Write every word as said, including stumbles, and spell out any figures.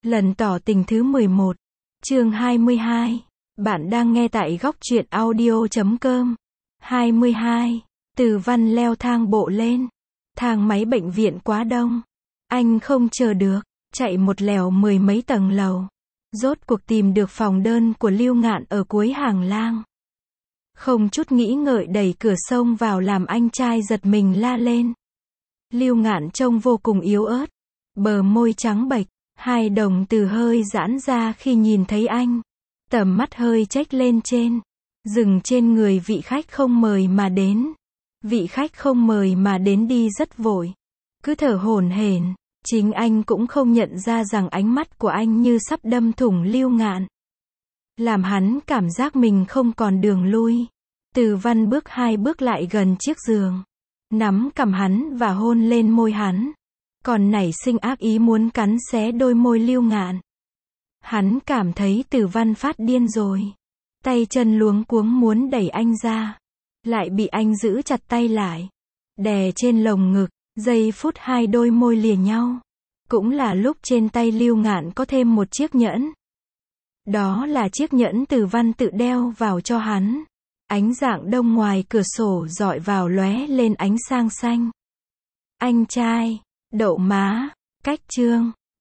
Lần tỏ tình thứ mười một, chương hai mươi hai. Bạn đang nghe tại góc truyện audio chấm com. hai mươi hai. Từ Văn leo thang bộ lên. Thang máy bệnh viện quá đông. Anh không chờ được, chạy một lèo mười mấy tầng lầu. Rốt cuộc tìm được phòng đơn của Lưu Ngạn ở cuối hàng lang. Không chút nghĩ ngợi đẩy cửa xông vào làm anh trai giật mình la lên. Lưu Ngạn trông vô cùng yếu ớt, bờ môi trắng bệch, hai đồng tử hơi giãn ra khi nhìn thấy anh. Tầm mắt hơi chếch lên trên, dừng trên người vị khách không mời mà đến. Vị khách không mời mà đến đi rất vội, cứ thở hổn hển. Chính anh cũng không nhận ra rằng ánh mắt của anh như sắp đâm thủng Lưu Ngạn, làm hắn cảm giác mình không còn đường lui. Từ Văn bước hai bước lại gần chiếc giường, nắm cằm hắn và hôn lên môi hắn, còn nảy sinh ác ý muốn cắn xé đôi môi Lưu Ngạn. Hắn cảm thấy Từ Văn phát điên rồi, tay chân luống cuống muốn đẩy anh ra, lại bị anh giữ chặt tay lại, đè trên lồng ngực. Giây phút hai đôi môi lìa nhau, cũng là lúc trên tay Lưu Ngạn có thêm một chiếc nhẫn. Đó là chiếc nhẫn Từ Văn tự đeo vào cho hắn. Ánh rạng đông ngoài cửa sổ rọi vào lóe lên ánh sang xanh. Anh trai, đậu má, cách chương.